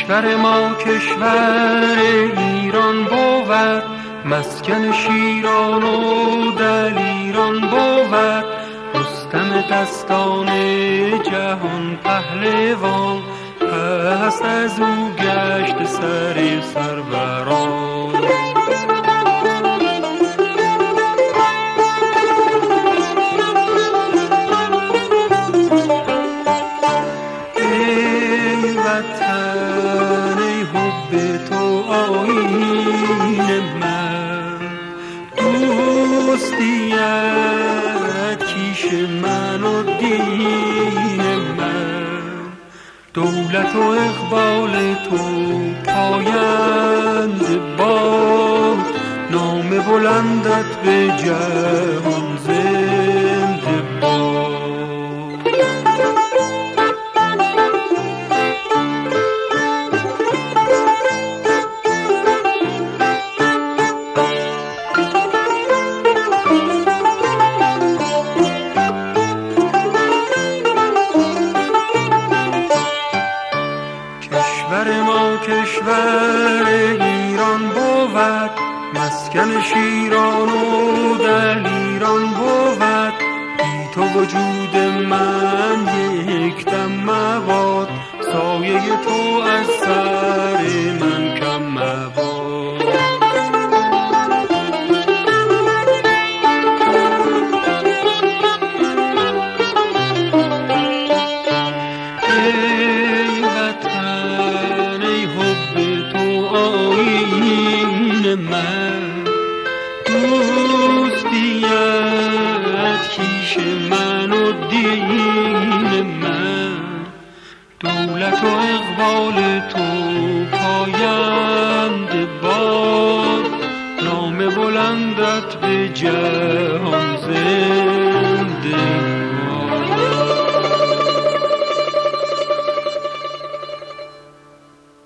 کشور ما کشور ایران بود، مسکن شیران و دلیران بود. رستم دستان جهان پهلوان، پس از او گشت سر سروران. ای وطن ای حب تو آیین من، دوستیت کیش من و دین من. دولت و اقبال تو پایند باد، نام بلندت به جهان زنده باد. کشور ما کشور ایران بود، مسکن شیران و دلیران بود. بی تو وجود من یک دم مباد، سایه تو از سر من کم مباد. ای وطن ای حب تو آیین من، دوستیت کیش من و دین من. دولت و اقبال تو پایند باد، نام بلندت به جهان زنده